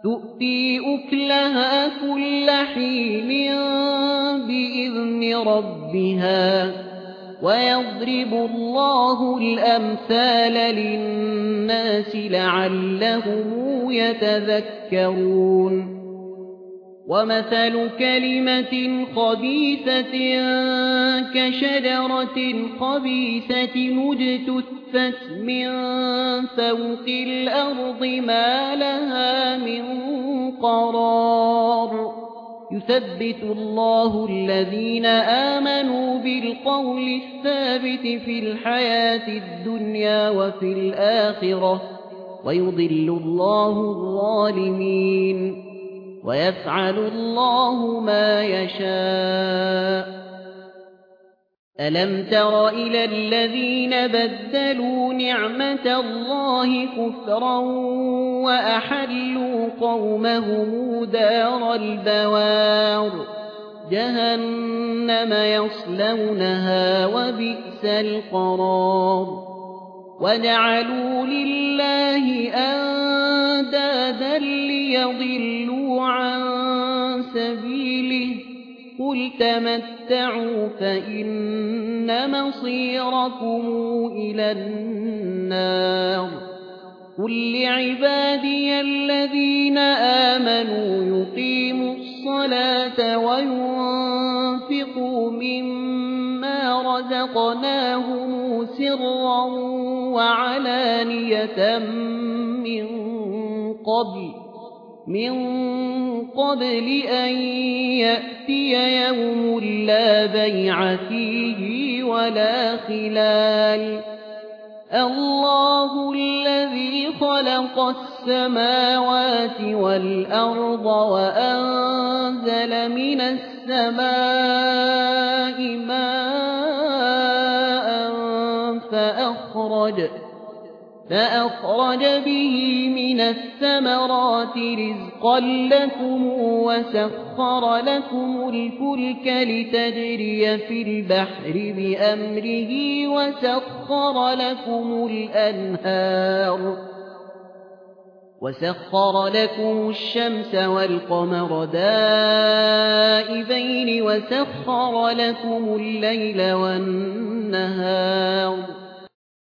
تؤتي أكلها كل حين بإذن ربها ويضرب الله الأمثال للناس لعلهم يتذكرون ومثل كلمة خبيثة كشجرة خبيثة اجتثت من فوق الأرض ما لها من قرار يثبت الله الذين آمنوا بالقول الثابت في الحياة الدنيا وفي الآخرة ويضل الله الظالمين ويفعل الله ما يشاء ألم تر إلى الذين بدلوا نعمة الله كفرا وأحلوا قومهم دار البوار جهنم يصلونها وبئس القرار وجعلوا لله أندادا ليضلوا عن سبيله قل تمتعوا فإن مصيركم إلى النار قل لعبادي الذين آمنوا يقيموا الصلاة وينفقوا مما رزقناهم سرا وعلانية من قبل أن يأتي يوم لا بيع فيه ولا خلال الله الذي خلق السماوات والأرض وأنزل من السماء ماء فأخرج به من الثمرات رزقا لكم وسخر لكم الفلك لتجري في البحر بأمره وسخر لكم الشمس والقمر دائبين وسخر لكم الليل والنهار